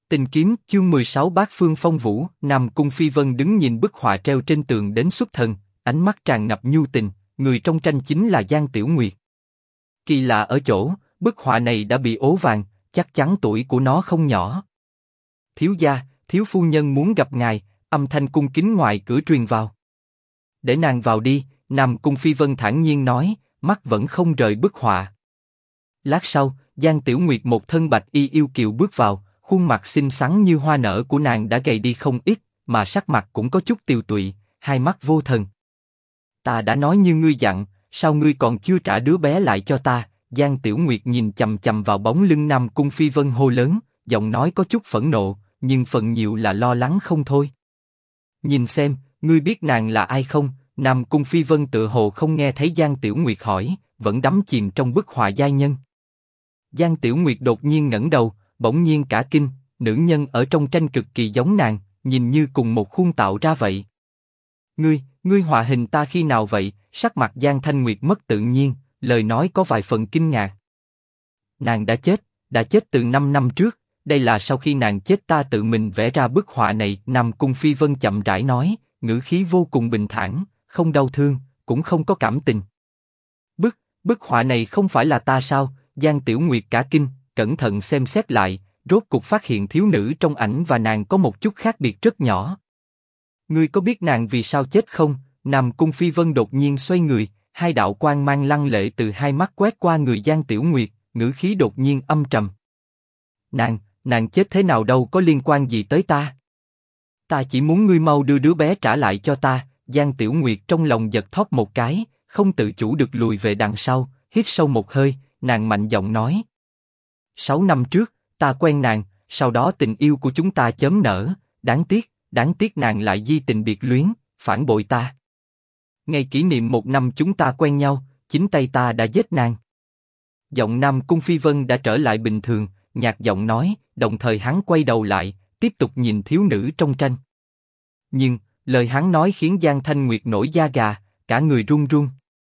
Tình kiếm chương 16 Bát Phương Phong Vũ. Nam Cung Phi Vân đứng nhìn bức họa treo trên tường đến xuất thần, ánh mắt tràn ngập nhu tình. Người trong tranh chính là Giang Tiểu Nguyệt. Kỳ lạ ở chỗ, bức họa này đã bị ố vàng, chắc chắn tuổi của nó không nhỏ. Thiếu gia, thiếu phu nhân muốn gặp ngài. Âm thanh cung kính ngoài cửa truyền vào. Để nàng vào đi, Nam Cung Phi Vân thản nhiên nói, mắt vẫn không rời bức họa. Lát sau, Giang Tiểu Nguyệt một thân bạch y yêu kiều bước vào, khuôn mặt xinh xắn như hoa nở của nàng đã gầy đi không ít, mà sắc mặt cũng có chút tiều tụy, hai mắt vô thần. Ta đã nói như ngươi dặn, sao ngươi còn chưa trả đứa bé lại cho ta? Giang Tiểu Nguyệt nhìn chằm chằm vào bóng lưng Nam Cung Phi Vân hô lớn, giọng nói có chút phẫn nộ, nhưng phần nhiều là lo lắng không thôi. Nhìn xem, ngươi biết nàng là ai không? Nam Cung Phi Vân tựa hồ không nghe thấy Giang Tiểu Nguyệt hỏi, vẫn đắm chìm trong bức họa giai nhân. Giang Tiểu Nguyệt đột nhiên ngẩng đầu, bỗng nhiên cả kinh, nữ nhân ở trong tranh cực kỳ giống nàng, nhìn như cùng một khuôn tạo ra vậy. Ngươi họa hình ta khi nào vậy? Sắc mặt Giang Thanh Nguyệt mất tự nhiên, lời nói có vài phần kinh ngạc. Nàng đã chết từ 5 năm trước, đây là sau khi nàng chết ta tự mình vẽ ra bức họa này. Nam Cung Phi Vân chậm rãi nói, ngữ khí vô cùng bình thản, không đau thương, cũng không có cảm tình. Bức họa này không phải là ta sao? Giang Tiểu Nguyệt cả kinh, cẩn thận xem xét lại, rốt cục phát hiện thiếu nữ trong ảnh và nàng có một chút khác biệt rất nhỏ. Ngươi có biết nàng vì sao chết không? Nam Cung Phi Vân đột nhiên xoay người, hai đạo quang mang lăng lệ từ hai mắt quét qua người Giang Tiểu Nguyệt, ngữ khí đột nhiên âm trầm. Nàng chết thế nào đâu có liên quan gì tới ta? Ta chỉ muốn ngươi mau đưa đứa bé trả lại cho ta. Giang Tiểu Nguyệt trong lòng giật thót một cái, không tự chủ được lùi về đằng sau, hít sâu một hơi, nàng mạnh giọng nói. 6 năm trước, ta quen nàng, sau đó tình yêu của chúng ta chớm nở, đáng tiếc nàng lại di tình biệt luyến, phản bội ta. Ngày kỷ niệm 1 năm chúng ta quen nhau, chính tay ta đã giết nàng. Giọng Nam Cung Phi Vân đã trở lại bình thường, nhạt giọng nói, đồng thời hắn quay đầu lại, tiếp tục nhìn thiếu nữ trong tranh. Nhưng, lời hắn nói khiến Giang Thanh Nguyệt nổi da gà, cả người run run.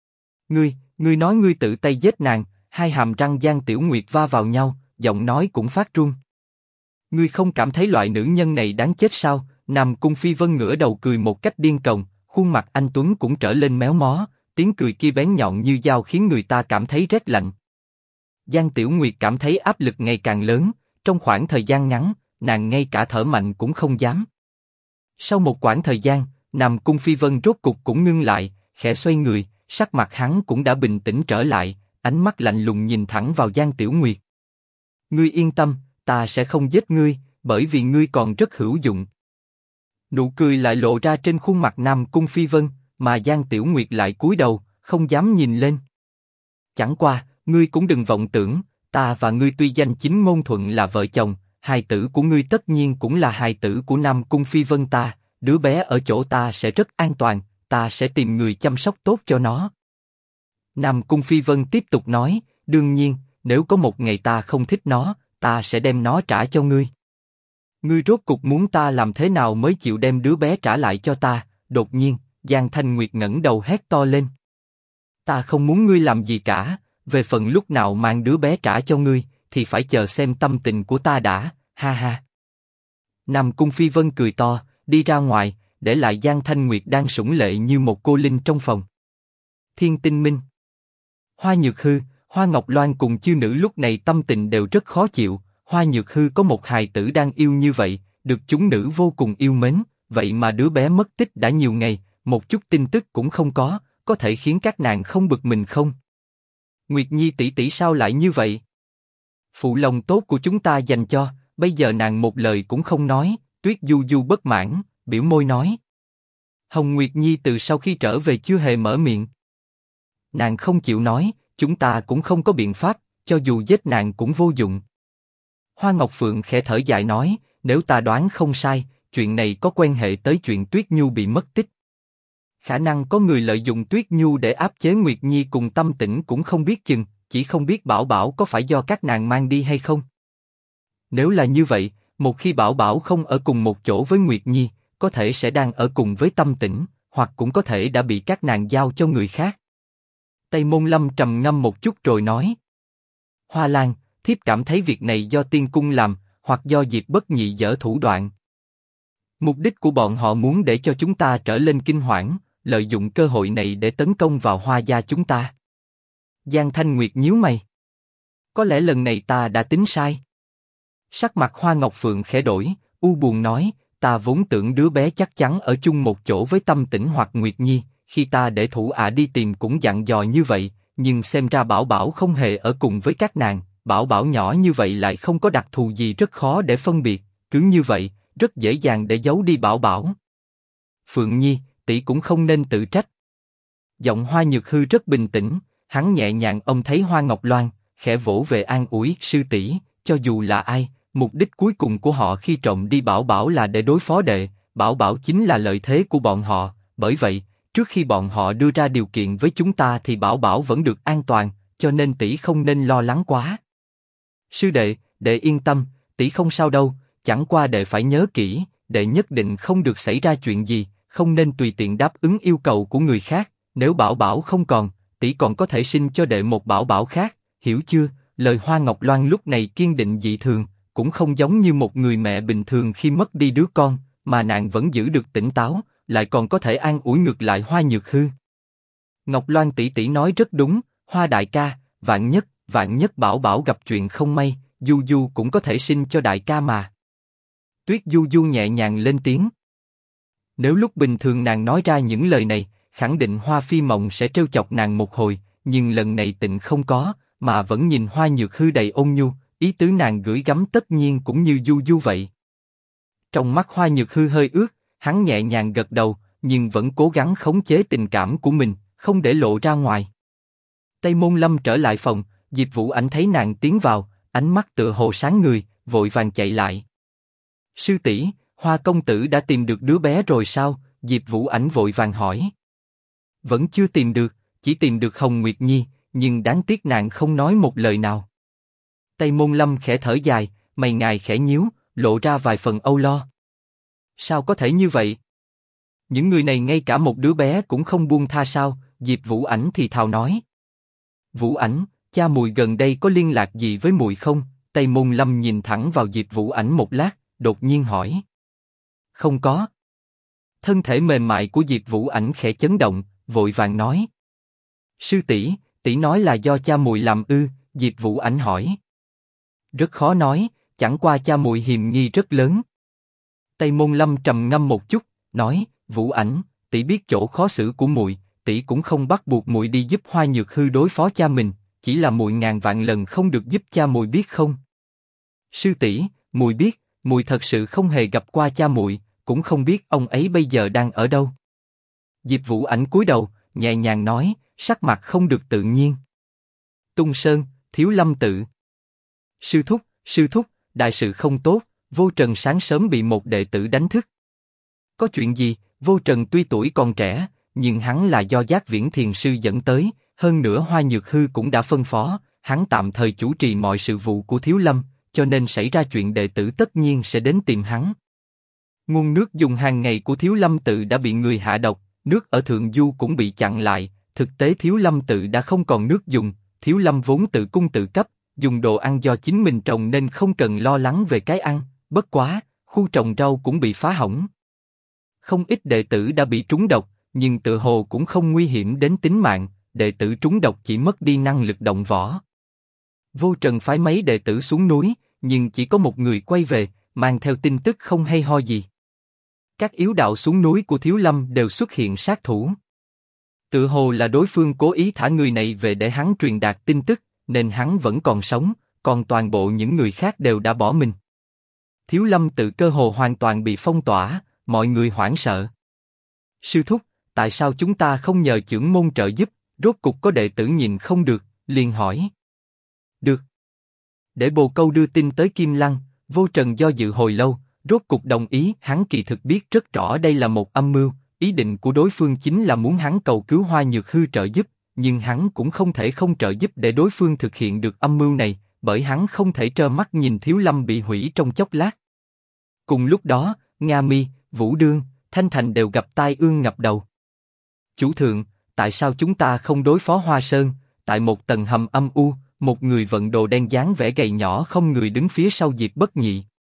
Ngươi nói ngươi tự tay giết nàng? Hai hàm răng Giang Tiểu Nguyệt va vào nhau, giọng nói cũng phát run. Ngươi không cảm thấy loại nữ nhân này đáng chết sao? Nam Cung Phi Vân ngửa đầu cười một cách điên cuồng, khuôn mặt anh tuấn cũng trở lên méo mó, tiếng cười kia bén nhọn như dao khiến người ta cảm thấy rét lạnh. Giang Tiểu Nguyệt cảm thấy áp lực ngày càng lớn, trong khoảng thời gian ngắn, nàng ngay cả thở mạnh cũng không dám. Sau một quãng thời gian, Nam Cung Phi Vân rốt cục cũng ngưng lại, khẽ xoay người, sắc mặt hắn cũng đã bình tĩnh trở lại, ánh mắt lạnh lùng nhìn thẳng vào Giang Tiểu Nguyệt. Ngươi yên tâm, ta sẽ không giết ngươi, bởi vì ngươi còn rất hữu dụng. Nụ cười lại lộ ra trên khuôn mặt Nam Cung Phi Vân, mà Giang Tiểu Nguyệt lại cúi đầu, không dám nhìn lên. Chẳng qua, ngươi cũng đừng vọng tưởng, ta và ngươi tuy danh chính ngôn thuận là vợ chồng, hài tử của ngươi tất nhiên cũng là hài tử của Nam Cung Phi Vân ta, đứa bé ở chỗ ta sẽ rất an toàn, ta sẽ tìm người chăm sóc tốt cho nó. Nam Cung Phi Vân tiếp tục nói, đương nhiên, nếu có một ngày ta không thích nó, ta sẽ đem nó trả cho ngươi. Ngươi rốt cục muốn ta làm thế nào mới chịu đem đứa bé trả lại cho ta? Đột nhiên, Giang Thanh Nguyệt ngẩng đầu hét to lên. Ta không muốn ngươi làm gì cả, về phần lúc nào mang đứa bé trả cho ngươi, thì phải chờ xem tâm tình của ta đã, ha ha. Nam Cung Phi Vân cười to, đi ra ngoài, để lại Giang Thanh Nguyệt đang sủng lệ như một cô linh trong phòng. Thiên Tinh Minh, Hoa Nhược Hư, Hoa Ngọc Loan cùng chư nữ lúc này tâm tình đều rất khó chịu. Hoa Nhược Hư có một hài tử đang yêu như vậy, được chúng nữ vô cùng yêu mến, vậy mà đứa bé mất tích đã nhiều ngày, một chút tin tức cũng không có thể khiến các nàng không bực mình không? Nguyệt Nhi tỷ tỷ sao lại như vậy? Phụ lòng tốt của chúng ta dành cho, bây giờ nàng một lời cũng không nói. Tuyết Du Du bất mãn, biểu môi nói. Hồng Nguyệt Nhi từ sau khi trở về chưa hề mở miệng. Nàng không chịu nói, chúng ta cũng không có biện pháp, cho dù giết nàng cũng vô dụng. Hoa Ngọc Phượng khẽ thở dài nói, nếu ta đoán không sai, chuyện này có quan hệ tới chuyện Tuyết Nhu bị mất tích. Khả năng có người lợi dụng Tuyết Nhu để áp chế Nguyệt Nhi cùng Tâm Tĩnh cũng không biết chừng, chỉ không biết Bảo Bảo có phải do các nàng mang đi hay không. Nếu là như vậy, một khi Bảo Bảo không ở cùng một chỗ với Nguyệt Nhi, có thể sẽ đang ở cùng với Tâm Tĩnh, hoặc cũng có thể đã bị các nàng giao cho người khác. Tây Môn Lâm trầm ngâm một chút rồi nói. Hoa Lan, thiếp cảm thấy việc này do tiên cung làm, hoặc do Diệp Bất Nhị dở thủ đoạn. Mục đích của bọn họ muốn để cho chúng ta trở lên kinh hoảng, lợi dụng cơ hội này để tấn công vào Hoa gia chúng ta. Giang Thanh Nguyệt nhíu mày. Có lẽ lần này ta đã tính sai. Sắc mặt Hoa Ngọc Phượng khẽ đổi, u buồn nói, ta vốn tưởng đứa bé chắc chắn ở chung một chỗ với Tâm Tĩnh hoặc Nguyệt Nhi, khi ta để Thủ Ả đi tìm cũng dặn dò như vậy, nhưng xem ra Bảo Bảo không hề ở cùng với các nàng, Bảo Bảo nhỏ như vậy lại không có đặc thù gì, rất khó để phân biệt, cứ như vậy, rất dễ dàng để giấu đi Bảo Bảo. Phượng Nhi, tỷ cũng không nên tự trách. Giọng Hoa Nhược Hư rất bình tĩnh, hắn nhẹ nhàng ôm thấy Hoa Ngọc Loan, khẽ vỗ về an ủi, sư tỷ, cho dù là ai, mục đích cuối cùng của họ khi trộm đi Bảo Bảo là để đối phó đệ, Bảo Bảo chính là lợi thế của bọn họ, bởi vậy, trước khi bọn họ đưa ra điều kiện với chúng ta thì Bảo Bảo vẫn được an toàn, cho nên tỷ không nên lo lắng quá. Sư đệ, đệ yên tâm, tỷ không sao đâu, chẳng qua đệ phải nhớ kỹ, đệ nhất định không được xảy ra chuyện gì, không nên tùy tiện đáp ứng yêu cầu của người khác, nếu Bảo Bảo không còn, tỷ còn có thể sinh cho đệ một Bảo Bảo khác, hiểu chưa? Lời Hoa Ngọc Loan lúc này kiên định dị thường, cũng không giống như một người mẹ bình thường khi mất đi đứa con, mà nàng vẫn giữ được tỉnh táo, lại còn có thể an ủi ngược lại Hoa Nhược Hư. Ngọc Loan tỷ tỷ nói rất đúng, Hoa đại ca, vạn nhất Bảo Bảo gặp chuyện không may, Du Du cũng có thể sinh cho đại ca mà. Tuyết Du Du nhẹ nhàng lên tiếng. Nếu lúc bình thường nàng nói ra những lời này, khẳng định Hoa Phi Mộng sẽ trêu chọc nàng một hồi, nhưng lần này Tịnh không có, mà vẫn nhìn Hoa Nhược Hư đầy ôn nhu, ý tứ nàng gửi gắm tất nhiên cũng như Du Du vậy. Trong mắt Hoa Nhược Hư hơi ướt, hắn nhẹ nhàng gật đầu, nhưng vẫn cố gắng khống chế tình cảm của mình, không để lộ ra ngoài. Tây Môn Lâm trở lại phòng, Diệp Vũ Ảnh thấy nàng tiến vào, ánh mắt tựa hồ sáng người, vội vàng chạy lại. Sư tỷ, Hoa công tử đã tìm được đứa bé rồi sao? Diệp Vũ Ảnh vội vàng hỏi. Vẫn chưa tìm được, chỉ tìm được Hồng Nguyệt Nhi, nhưng đáng tiếc nàng không nói một lời nào. Tây Môn Lâm khẽ thở dài, mày ngài khẽ nhíu, lộ ra vài phần âu lo. Sao có thể như vậy? Những người này ngay cả một đứa bé cũng không buông tha sao? Diệp Vũ Ảnh thì thào nói. Vũ Ảnh, cha mùi gần đây có liên lạc gì với mùi không? Tây Môn Lâm nhìn thẳng vào Diệp Vũ Ảnh một lát, đột nhiên hỏi. Không có. Thân thể mềm mại của Diệp Vũ Ảnh khẽ chấn động, vội vàng nói. Sư tỷ, tỷ nói là do cha mùi làm ư? Diệp Vũ Ảnh hỏi. Rất khó nói, chẳng qua cha mùi hiềm nghi rất lớn. Tây Môn Lâm trầm ngâm một chút, nói, Vũ Ảnh, tỷ biết chỗ khó xử của muội, tỷ cũng không bắt buộc muội đi giúp Hoa Nhược Hư đối phó cha mình, chỉ là muội ngàn vạn lần không được giúp cha muội, biết không? Sư tỷ, muội biết, muội thật sự không hề gặp qua cha muội, cũng không biết ông ấy bây giờ đang ở đâu. Diệp Vũ Ảnh cúi đầu, nhẹ nhàng nói, sắc mặt không được tự nhiên. Tung Sơn, Thiếu Lâm tự. Sư thúc, đại sự không tốt, Vô Trần sáng sớm bị một đệ tử đánh thức. Có chuyện gì? Vô Trần tuy tuổi còn trẻ, nhưng hắn là do Giác Viễn Thiền sư dẫn tới, hơn nữa Hoa Nhược Hư cũng đã phân phó, hắn tạm thời chủ trì mọi sự vụ của Thiếu Lâm, cho nên xảy ra chuyện đệ tử tất nhiên sẽ đến tìm hắn. Nguồn nước dùng hàng ngày của Thiếu Lâm tự đã bị người hạ độc, nước ở Thượng Du cũng bị chặn lại, thực tế Thiếu Lâm tự đã không còn nước dùng, Thiếu Lâm vốn tự cung tự cấp, dùng đồ ăn do chính mình trồng nên không cần lo lắng về cái ăn, bất quá, khu trồng rau cũng bị phá hỏng. Không ít đệ tử đã bị trúng độc, nhưng tự hồ cũng không nguy hiểm đến tính mạng, đệ tử trúng độc chỉ mất đi năng lực động võ. Vô Trần phái mấy đệ tử xuống núi, nhưng chỉ có một người quay về, mang theo tin tức không hay ho gì. Các yếu đạo xuống núi của Thiếu Lâm đều xuất hiện sát thủ. Tự hồ là đối phương cố ý thả người này về để hắn truyền đạt tin tức, nên hắn vẫn còn sống, còn toàn bộ những người khác đều đã bỏ mình. Thiếu Lâm tự cơ hồ hoàn toàn bị phong tỏa, mọi người hoảng sợ. Sư thúc, tại sao chúng ta không nhờ chưởng môn trợ giúp? Rốt cục có đệ tử nhìn không được, liền hỏi. Được. Để Bồ Câu đưa tin tới Kim Lăng. Vô Trần do dự hồi lâu, rốt cục đồng ý. Hắn kỳ thực biết rất rõ đây là một âm mưu, ý định của đối phương chính là muốn hắn cầu cứu Hoa Nhược Hư trợ giúp, nhưng hắn cũng không thể không trợ giúp để đối phương thực hiện được âm mưu này, bởi hắn không thể trơ mắt nhìn Thiếu Lâm bị hủy trong chốc lát. Cùng lúc đó, Nga Mi, Vũ Đương, Thanh Thành đều gặp tai ương ngập đầu. Chủ thượng, tại sao chúng ta không đối phó Hoa Sơn? Tại một tầng hầm âm u, một người vận đồ đen dáng vẻ gầy nhỏ không người đứng phía sau Diệp Bất Nhị.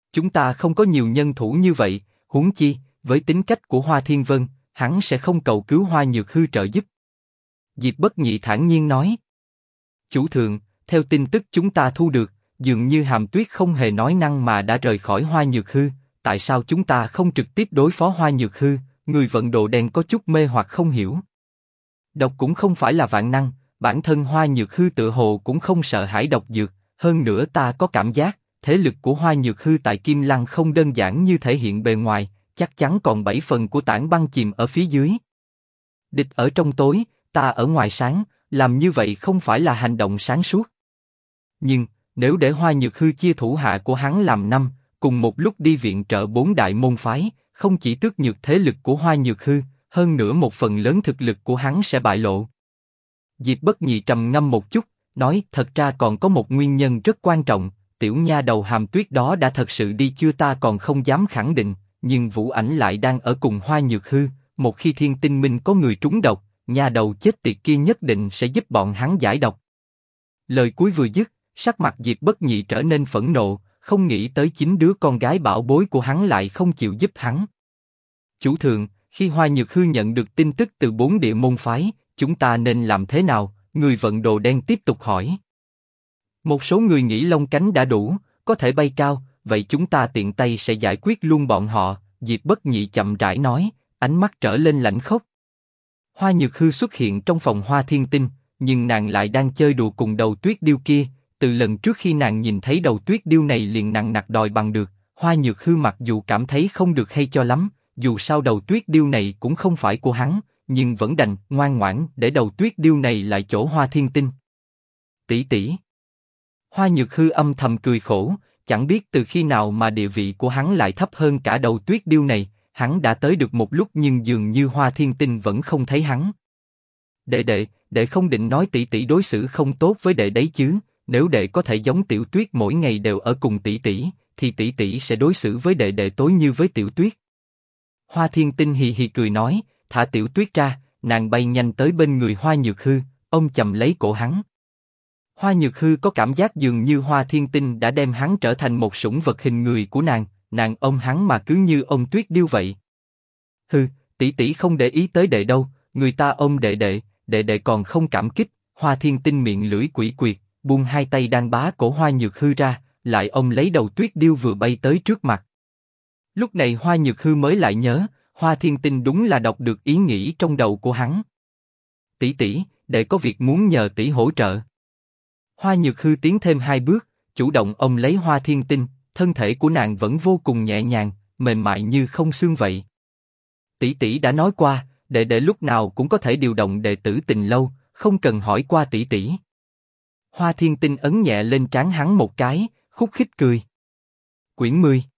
Chúng ta không có nhiều nhân thủ như vậy, huống chi, với tính cách của Hoa Thiên Vân, hắn sẽ không cầu cứu Hoa Nhược Hư trợ giúp. Diệp Bất Nhị thản nhiên nói. Chủ thượng, theo tin tức chúng ta thu được, dường như Hàm Tuyết không hề nói năng mà đã rời khỏi Hoa Nhược Hư, tại sao chúng ta không trực tiếp đối phó Hoa Nhược Hư? Người vận đồ đen có chút mê hoặc không hiểu. Độc cũng không phải là vạn năng, bản thân Hoa Nhược Hư tựa hồ cũng không sợ hãi độc dược, hơn nữa ta có cảm giác, thế lực của Hoa Nhược Hư tại Kim Lăng không đơn giản như thể hiện bề ngoài, chắc chắn còn 7 phần của tảng băng chìm ở phía dưới. Địch ở trong tối, ta ở ngoài sáng, làm như vậy không phải là hành động sáng suốt. Nhưng, nếu để Hoa Nhược Hư chia thủ hạ của hắn làm 5, cùng một lúc đi viện trợ 4 đại môn phái, không chỉ tước nhược thế lực của Hoa Nhược Hư, hơn nữa một phần lớn thực lực của hắn sẽ bại lộ. Diệp Bất Nhị trầm ngâm một chút, nói thật ra còn có một nguyên nhân rất quan trọng, tiểu nha đầu Hàm Tuyết đó đã thật sự đi chưa ta còn không dám khẳng định, nhưng Vũ Ảnh lại đang ở cùng Hoa Nhược Hư, một khi Thiên Tinh Minh có người trúng độc, nha đầu chết tiệt kia nhất định sẽ giúp bọn hắn giải độc. Lời cuối vừa dứt, sắc mặt Diệp Bất Nhị trở nên phẫn nộ, không nghĩ tới chính đứa con gái bảo bối của hắn lại không chịu giúp hắn. Chủ thượng, khi Hoa Nhược Hư nhận được tin tức từ 4 địa môn phái, chúng ta nên làm thế nào? Người vận đồ đen tiếp tục hỏi. Một số người nghĩ lông cánh đã đủ, có thể bay cao, vậy chúng ta tiện tay sẽ giải quyết luôn bọn họ. Diệp Bất Nhị chậm rãi nói, ánh mắt trở lên lạnh khốc. Hoa Nhược Hư xuất hiện trong phòng Hoa Thiên Tinh, nhưng nàng lại đang chơi đùa cùng đầu tuyết điêu kia. Từ lần trước khi nàng nhìn thấy đầu tuyết điêu này liền nặng nặc đòi bằng được. Hoa Nhược Hư mặc dù cảm thấy không được hay cho lắm, dù sao đầu tuyết điêu này cũng không phải của hắn, nhưng vẫn đành ngoan ngoãn để đầu tuyết điêu này lại chỗ Hoa Thiên Tinh. Tỷ tỷ. Hoa Nhược Hư âm thầm cười khổ, chẳng biết từ khi nào mà địa vị của hắn lại thấp hơn cả đầu tuyết điêu này. Hắn đã tới được một lúc nhưng dường như Hoa Thiên Tinh vẫn không thấy hắn. Đệ không định nói tỷ tỷ đối xử không tốt với đệ đấy chứ? Nếu đệ có thể giống Tiểu Tuyết mỗi ngày đều ở cùng tỷ tỷ, thì tỷ tỷ sẽ đối xử với đệ tối như với Tiểu Tuyết. Hoa Thiên Tinh hì hì cười nói, thả Tiểu Tuyết ra, nàng bay nhanh tới bên người Hoa Nhược Hư, ôm chầm lấy cổ hắn. Hoa Nhược Hư có cảm giác dường như Hoa Thiên Tinh đã đem hắn trở thành một sủng vật hình người của nàng ôm hắn mà cứ như ôm tuyết điêu vậy. Hừ, tỷ tỷ không để ý tới đệ đâu, người ta ôm đệ còn không cảm kích. Hoa Thiên Tinh miệng lưỡi quỷ quyệt, buông hai tay đang bá cổ Hoa Nhược Hư ra, lại ôm lấy đầu tuyết điêu vừa bay tới trước mặt. Lúc này Hoa Nhược Hư mới lại nhớ, Hoa Thiên Tinh đúng là đọc được ý nghĩ trong đầu của hắn. Tỷ tỷ, đệ có việc muốn nhờ tỷ hỗ trợ. Hoa Nhược Hư tiến thêm 2 bước, chủ động ôm lấy Hoa Thiên Tinh, thân thể của nàng vẫn vô cùng nhẹ nhàng, mềm mại như không xương vậy. Tỷ tỷ đã nói qua, đệ lúc nào cũng có thể điều động đệ tử Tình Lâu, không cần hỏi qua tỷ tỷ. Hoa Thiên Tinh ấn nhẹ lên trán hắn một cái, khúc khích cười. Quyển 10